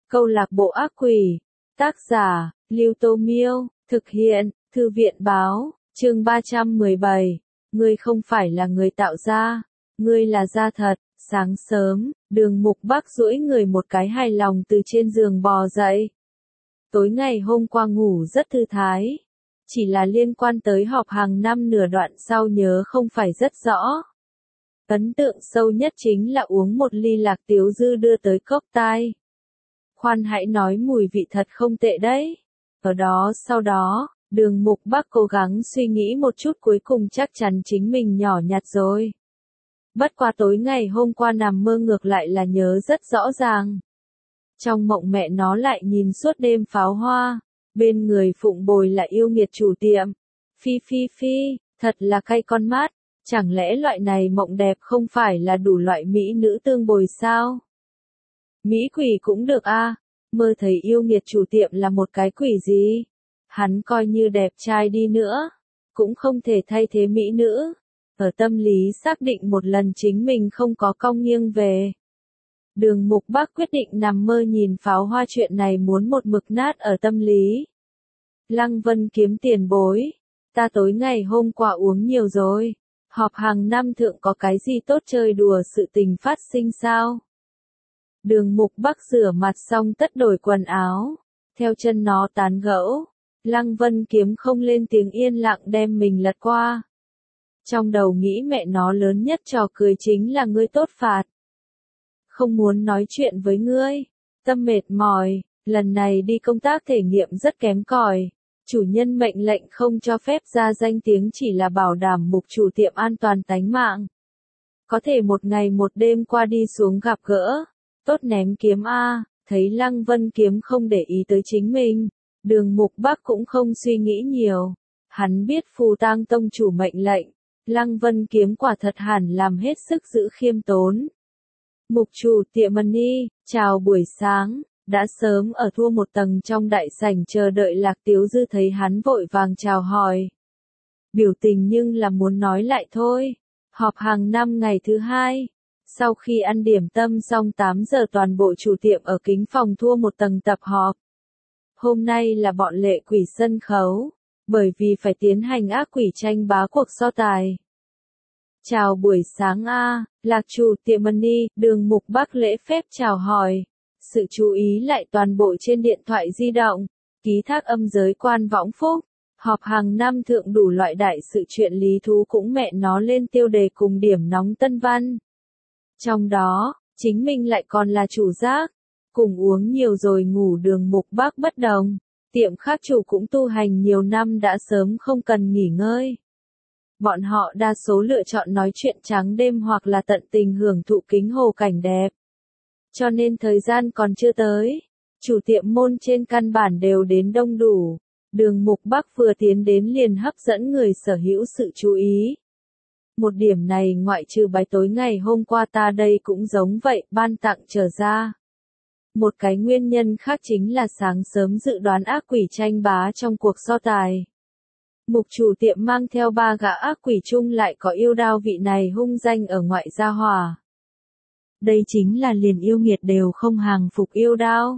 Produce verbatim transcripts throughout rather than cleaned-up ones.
Câu lạc bộ ác quỷ. Tác giả, Lưu Tô Miêu. Thực hiện, Thư viện Báo. Chương ba trăm mười bảy. Ngươi không phải là người tạo ra. Ngươi là da thật. Sáng sớm, Đường Mục Bắc duỗi người một cái hài lòng từ trên giường bò dậy. Tối ngày hôm qua ngủ rất thư thái. Chỉ là liên quan tới họp hàng năm nửa đoạn sau nhớ không phải rất rõ. Ấn tượng sâu nhất chính là uống một ly Lạc Tiếu Dư đưa tới cốc tai. Khoan hãy nói mùi vị thật không tệ đấy. Ở đó sau đó, Đường Mục Bắc cố gắng suy nghĩ một chút cuối cùng chắc chắn chính mình nhỏ nhặt rồi. Bất qua tối ngày hôm qua nằm mơ ngược lại là nhớ rất rõ ràng. Trong mộng mẹ nó lại nhìn suốt đêm pháo hoa, bên người phụng bồi là yêu nghiệt chủ tiệm. Phi phi phi, thật là cay con mắt, chẳng lẽ loại này mộng đẹp không phải là đủ loại mỹ nữ tương bồi sao? Mỹ quỷ cũng được a, à, mơ thấy yêu nghiệt chủ tiệm là một cái quỷ gì? Hắn coi như đẹp trai đi nữa, cũng không thể thay thế mỹ nữ. Ở tâm lý xác định một lần chính mình không có cong nghiêng về. Đường Mục Bắc quyết định nằm mơ nhìn pháo hoa, chuyện này muốn một mực nát ở tâm lý. Lăng Vân Kiếm tiền bối. Ta tối ngày hôm qua uống nhiều rồi. Họp hàng năm thượng có cái gì tốt chơi đùa sự tình phát sinh sao? Đường Mục Bắc rửa mặt xong tất đổi quần áo. Theo chân nó tán gẫu. Lăng Vân Kiếm không lên tiếng, yên lặng đem mình lật qua. Trong đầu nghĩ mẹ nó lớn nhất trò cười chính là ngươi tốt phạt. Không muốn nói chuyện với ngươi. Tâm mệt mỏi, lần này đi công tác thể nghiệm rất kém cỏi. Chủ nhân mệnh lệnh không cho phép ra danh tiếng chỉ là bảo đảm mục chủ tiệm an toàn tánh mạng. Có thể một ngày một đêm qua đi xuống gặp gỡ. Tốt ném kiếm a, thấy Lăng Vân Kiếm không để ý tới chính mình. Đường Mục Bắc cũng không suy nghĩ nhiều. Hắn biết Phù Tang tông chủ mệnh lệnh. Lăng Vân Kiếm quả thật hẳn làm hết sức giữ khiêm tốn. Mục chủ tiệm Money, chào buổi sáng, đã sớm ở thua một tầng trong đại sảnh chờ đợi Lạc Tiếu Dư thấy hắn vội vàng chào hỏi. Biểu tình nhưng là muốn nói lại thôi. Họp hàng năm ngày thứ hai. Sau khi ăn điểm tâm xong tám giờ toàn bộ chủ tiệm ở kính phòng thua một tầng tập họp. Hôm nay là bọn lệ quỷ sân khấu, bởi vì phải tiến hành ác quỷ tranh bá cuộc so tài. Chào buổi sáng a, Lạc chủ tiệm Money, Đường Mục Bắc lễ phép chào hỏi. Sự chú ý lại toàn bộ trên điện thoại di động, ký thác âm giới quan võng phúc. Họp hàng năm thượng đủ loại đại sự chuyện lý thú cũng mẹ nó lên tiêu đề cùng điểm nóng tân văn. Trong đó, chính mình lại còn là chủ giác. Cùng uống nhiều rồi ngủ Đường Mục Bắc bất đồng. Tiệm khác chủ cũng tu hành nhiều năm đã sớm không cần nghỉ ngơi. Bọn họ đa số lựa chọn nói chuyện trắng đêm hoặc là tận tình hưởng thụ kính hồ cảnh đẹp. Cho nên thời gian còn chưa tới. Chủ tiệm môn trên căn bản đều đến đông đủ. Đường Mục Bắc vừa tiến đến liền hấp dẫn người sở hữu sự chú ý. Một điểm này ngoại trừ bái tối ngày hôm qua ta đây cũng giống vậy, ban tặng trở ra. Một cái nguyên nhân khác chính là sáng sớm dự đoán ác quỷ tranh bá trong cuộc so tài. Mục chủ tiệm mang theo ba gã ác quỷ chung lại có yêu đao vị này hung danh ở ngoại gia hòa. Đây chính là liền yêu nghiệt đều không hàng phục yêu đao.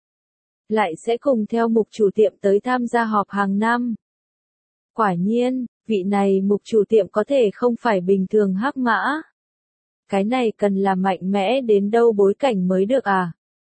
Lại sẽ cùng theo mục chủ tiệm tới tham gia họp hàng năm. Quả nhiên, vị này mục chủ tiệm có thể không phải bình thường hắc mã. Cái này cần là mạnh mẽ đến đâu bối cảnh mới được à?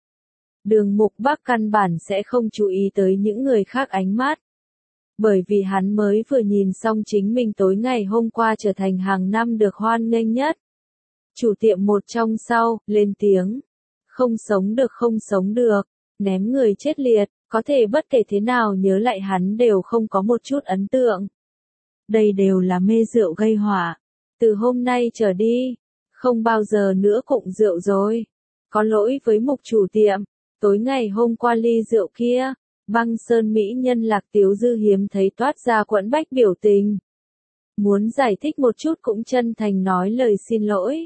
Đường Mục Bắc căn bản sẽ không chú ý tới những người khác ánh mắt. Bởi vì hắn mới vừa nhìn xong chính mình tối ngày hôm qua trở thành hàng năm được hoan nghênh nhất. Chủ tiệm một trong sau, lên tiếng. Không sống được không sống được, ném người chết liệt, có thể bất kể thế nào nhớ lại hắn đều không có một chút ấn tượng. Đây đều là mê rượu gây họa. Từ hôm nay trở đi, không bao giờ nữa cụng rượu rồi. Có lỗi với mục chủ tiệm. Tối ngày hôm qua ly rượu kia, băng sơn mỹ nhân Lạc Tiếu Dư hiếm thấy toát ra quẫn bách biểu tình. Muốn giải thích một chút cũng chân thành nói lời xin lỗi.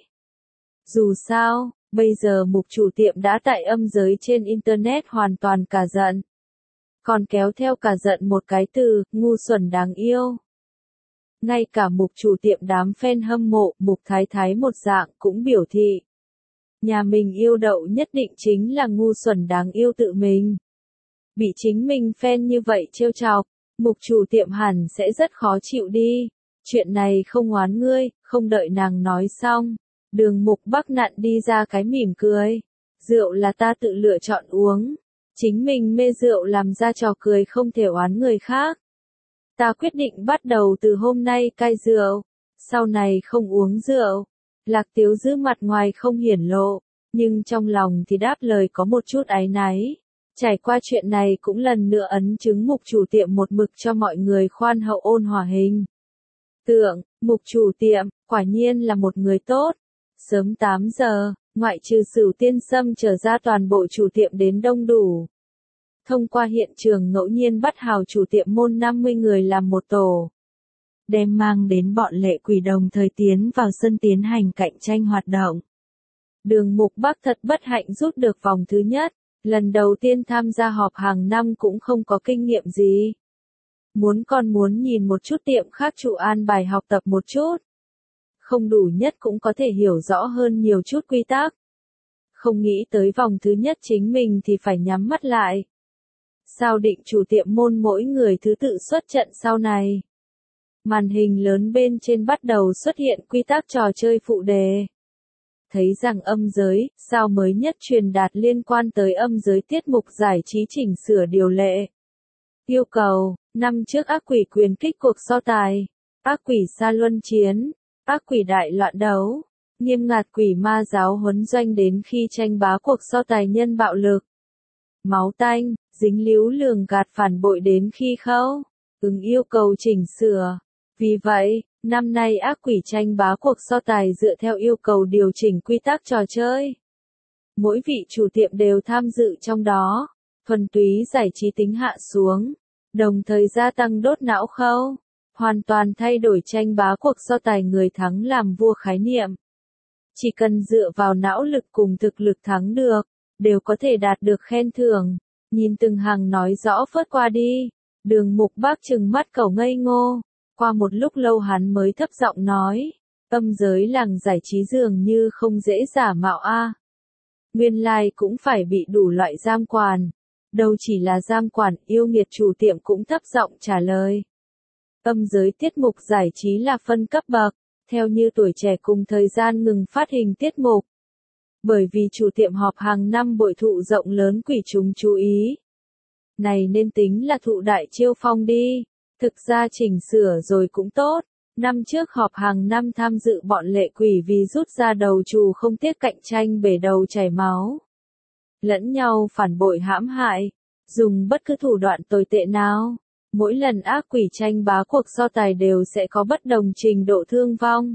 Dù sao, bây giờ mục chủ tiệm đã tại âm giới trên internet hoàn toàn cả giận. Còn kéo theo cả giận một cái từ, ngu xuẩn đáng yêu. Ngay cả mục chủ tiệm đám fan hâm mộ, mục thái thái một dạng cũng biểu thị. Nhà mình yêu đậu nhất định chính là ngu xuẩn đáng yêu tự mình. Bị chính mình fan như vậy trêu chọc, mục chủ tiệm hẳn sẽ rất khó chịu đi. Chuyện này không oán ngươi, không đợi nàng nói xong. Đường Mục Bắc nặn đi ra cái mỉm cười. Rượu là ta tự lựa chọn uống. Chính mình mê rượu làm ra trò cười không thể oán người khác. Ta quyết định bắt đầu từ hôm nay cai rượu. Sau này không uống rượu. Lạc Tiếu giữ mặt ngoài không hiển lộ. Nhưng trong lòng thì đáp lời có một chút áy náy. Trải qua chuyện này cũng lần nữa ấn chứng mục chủ tiệm một mực cho mọi người khoan hậu ôn hòa hình. Tượng, mục chủ tiệm, quả nhiên là một người tốt. Sớm tám giờ, ngoại trừ Sửu Tiên Sâm trở ra toàn bộ chủ tiệm đến đông đủ. Thông qua hiện trường ngẫu nhiên bắt hào chủ tiệm môn năm mươi người làm một tổ. Đem mang đến bọn lệ quỷ đồng thời tiến vào sân tiến hành cạnh tranh hoạt động. Đường Mục Bắc thật bất hạnh rút được vòng thứ nhất. Lần đầu tiên tham gia họp hàng năm cũng không có kinh nghiệm gì. Muốn còn muốn nhìn một chút tiệm khác chủ an bài học tập một chút. Không đủ nhất cũng có thể hiểu rõ hơn nhiều chút quy tắc. Không nghĩ tới vòng thứ nhất chính mình thì phải nhắm mắt lại. Sao định chủ tiệm môn mỗi người thứ tự xuất trận sau này. Màn hình lớn bên trên bắt đầu xuất hiện quy tắc trò chơi phụ đề. Thấy rằng âm giới, sao mới nhất truyền đạt liên quan tới âm giới tiết mục giải trí chỉnh sửa điều lệ. Yêu cầu, năm trước ác quỷ quyền kích cuộc so tài, ác quỷ sa luân chiến, ác quỷ đại loạn đấu, nghiêm ngặt quỷ ma giáo huấn doanh đến khi tranh bá cuộc so tài nhân bạo lực. Máu tanh, dính líu lường gạt phản bội đến khi khâu, ứng yêu cầu chỉnh sửa. Vì vậy, năm nay ác quỷ tranh bá cuộc so tài dựa theo yêu cầu điều chỉnh quy tắc trò chơi. Mỗi vị chủ tiệm đều tham dự trong đó, thuần túy giải trí tính hạ xuống, đồng thời gia tăng đốt não khâu, hoàn toàn thay đổi tranh bá cuộc so tài người thắng làm vua khái niệm. Chỉ cần dựa vào não lực cùng thực lực thắng được, đều có thể đạt được khen thưởng. Nhìn từng hàng nói rõ phớt qua đi, Đường Mục Bắc trừng mắt cẩu ngây ngô. Qua một lúc lâu hắn mới thấp giọng nói, âm giới làng giải trí dường như không dễ giả mạo a. Nguyên lai cũng phải bị đủ loại giam quản. Đâu chỉ là giam quản, yêu nghiệt chủ tiệm cũng thấp giọng trả lời. Âm giới tiết mục giải trí là phân cấp bậc, theo như tuổi trẻ cùng thời gian ngừng phát hình tiết mục. Bởi vì chủ tiệm họp hàng năm bội thụ rộng lớn quỷ chúng chú ý. Này nên tính là thụ đại chiêu phong đi. Thực ra chỉnh sửa rồi cũng tốt, năm trước họp hàng năm tham dự bọn lệ quỷ vì rút ra đầu trù không tiếc cạnh tranh bể đầu chảy máu. Lẫn nhau phản bội hãm hại, dùng bất cứ thủ đoạn tồi tệ nào, mỗi lần ác quỷ tranh bá cuộc so tài đều sẽ có bất đồng trình độ thương vong.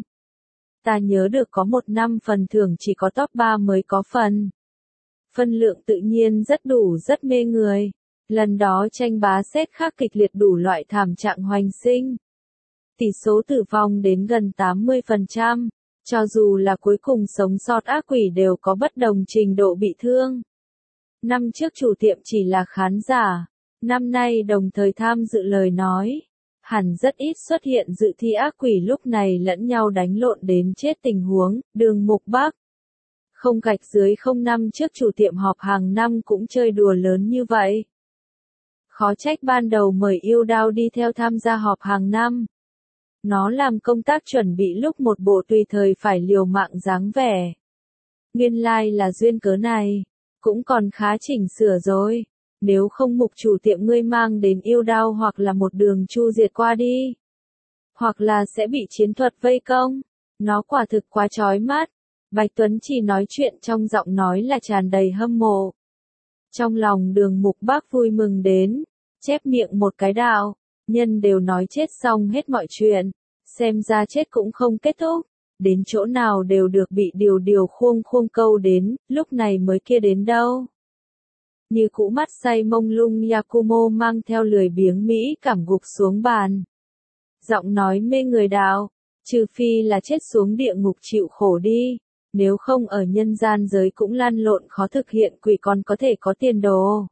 Ta nhớ được có một năm phần thưởng chỉ có top ba mới có phần. Phân lượng tự nhiên rất đủ rất mê người. Lần đó tranh bá xét khác kịch liệt đủ loại thảm trạng hoành sinh. Tỷ số tử vong đến gần tám mươi phần trăm, cho dù là cuối cùng sống sót ác quỷ đều có bất đồng trình độ bị thương. Năm trước chủ tiệm chỉ là khán giả, năm nay đồng thời tham dự lời nói. Hẳn rất ít xuất hiện dự thi ác quỷ lúc này lẫn nhau đánh lộn đến chết tình huống, Đường Mục Bắc. Không gạch dưới không năm trước chủ tiệm họp hàng năm cũng chơi đùa lớn như vậy. Khó trách ban đầu mời yêu đao đi theo tham gia họp hàng năm. Nó làm công tác chuẩn bị lúc một bộ tùy thời phải liều mạng dáng vẻ. Nguyên lai là duyên cớ này, cũng còn khá chỉnh sửa rồi. Nếu không mục chủ tiệm ngươi mang đến yêu đao hoặc là một đường chu diệt qua đi. Hoặc là sẽ bị chiến thuật vây công. Nó quả thực quá chói mắt. Bạch Tuấn chỉ nói chuyện trong giọng nói là tràn đầy hâm mộ. Trong lòng Đường Mục Bắc vui mừng đến, chép miệng một cái đạo, nhân đều nói chết xong hết mọi chuyện, xem ra chết cũng không kết thúc, đến chỗ nào đều được bị điều điều khuông khuông câu đến, lúc này mới kia đến đâu. Như cũ mắt say mông lung Yakumo mang theo lười biếng Mỹ cảm gục xuống bàn. Giọng nói mê người đạo, trừ phi là chết xuống địa ngục chịu khổ đi. Nếu không ở nhân gian giới cũng lăn lộn khó thực hiện quỷ còn có thể có tiền đồ.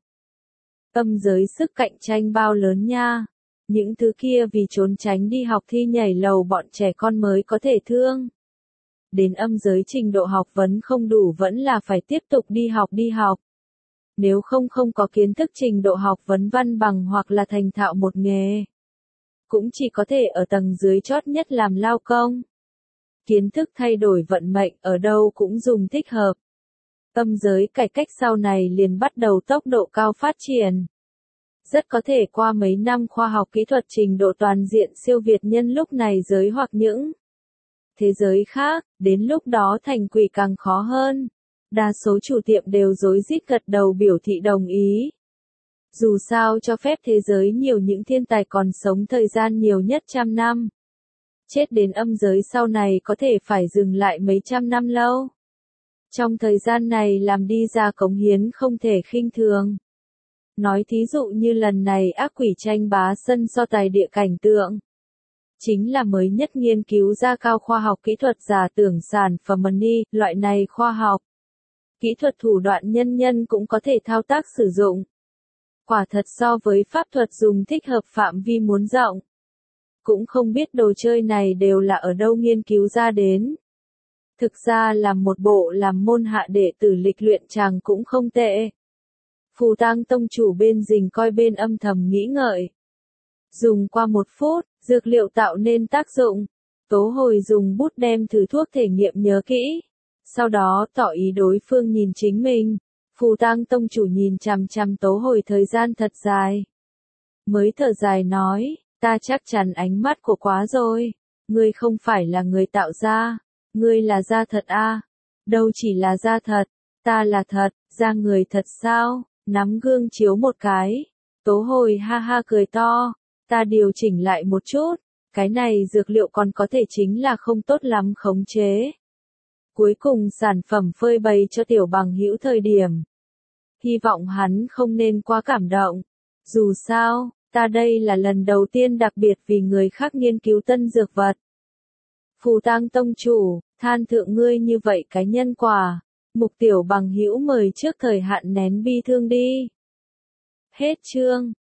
Âm giới sức cạnh tranh bao lớn nha. Những thứ kia vì trốn tránh đi học thi nhảy lầu bọn trẻ con mới có thể thương. đến âm giới trình độ học vấn không đủ vẫn là phải tiếp tục đi học đi học. Nếu không không có kiến thức trình độ học vấn văn bằng hoặc là thành thạo một nghề. Cũng chỉ có thể ở tầng dưới chót nhất làm lao công. Kiến thức thay đổi vận mệnh ở đâu cũng dùng thích hợp. Âm giới cải cách sau này liền bắt đầu tốc độ cao phát triển. Rất có thể qua mấy năm khoa học kỹ thuật trình độ toàn diện siêu việt nhân lúc này giới hoặc những thế giới khác, đến lúc đó thành quỷ càng khó hơn. Đa số chủ tiệm đều rối rít gật đầu biểu thị đồng ý. Dù sao cho phép thế giới nhiều những thiên tài còn sống thời gian nhiều nhất trăm năm. Chết đến âm giới sau này có thể phải dừng lại mấy trăm năm lâu. Trong thời gian này làm đi ra cống hiến không thể khinh thường. Nói thí dụ như lần này ác quỷ tranh bá sân so tài địa cảnh tượng. Chính là mới nhất nghiên cứu ra cao khoa học kỹ thuật giả tưởng sản phẩm money, loại này khoa học. Kỹ thuật thủ đoạn nhân nhân cũng có thể thao tác sử dụng. Quả thật so với pháp thuật dùng thích hợp phạm vi muốn rộng. Cũng không biết đồ chơi này đều là ở đâu nghiên cứu ra đến. Thực ra làm một bộ làm môn hạ đệ tử lịch luyện chàng cũng không tệ. Phù Tang tông chủ bên rình coi bên âm thầm nghĩ ngợi. Dùng qua một phút, dược liệu tạo nên tác dụng. Tố Hồi dùng bút đem thử thuốc thể nghiệm nhớ kỹ. Sau đó tỏ ý đối phương nhìn chính mình. Phù Tang tông chủ nhìn chằm chằm Tố Hồi thời gian thật dài. Mới thở dài nói, ta chắc chắn ánh mắt của quá rồi. Ngươi không phải là người tạo ra. Ngươi là da thật a? À? Đâu chỉ là da thật. Ta là thật, da người thật sao? Nắm gương chiếu một cái. Tố Hồi ha ha cười to. Ta điều chỉnh lại một chút. Cái này dược liệu còn có thể chính là không tốt lắm khống chế. Cuối cùng sản phẩm phơi bày cho tiểu bằng hữu thời điểm. Hy vọng hắn không nên quá cảm động. Dù sao, ta đây là lần đầu tiên đặc biệt vì người khác nghiên cứu tân dược vật. Phù Tang tông chủ, than thượng ngươi như vậy cái nhân quả. Mục tiểu bằng hữu mời trước thời hạn nén bi thương đi. Hết chương.